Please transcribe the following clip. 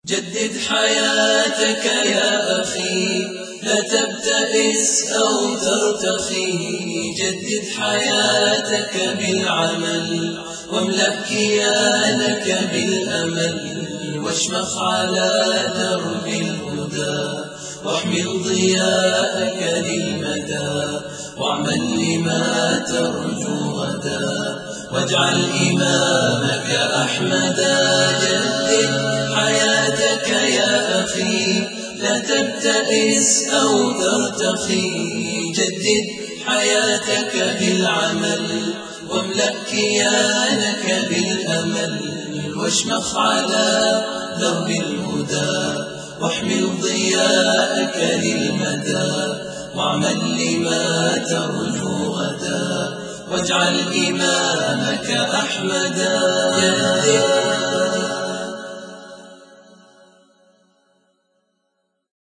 جدد حياتك يا أخي، لا تبتئس أو ترتخي. جدد حياتك بالعمل، واملأ كيانك بالأمل، واشمخ على درب الهدى، واحمل ضياءك للمدى، واعمل لما ترجو غدا، واجعل إمامك أحمدا. جدد حياتك يا أخي، لا تبتئس أو ترتخي. جدد حياتك بالعمل، واملأ كيانك بالأمل، واشمخ على درب الهدى، واحمل ضياءك للمدى، واعمل لما ترجو غدا، واجعل إمامك أحمدا.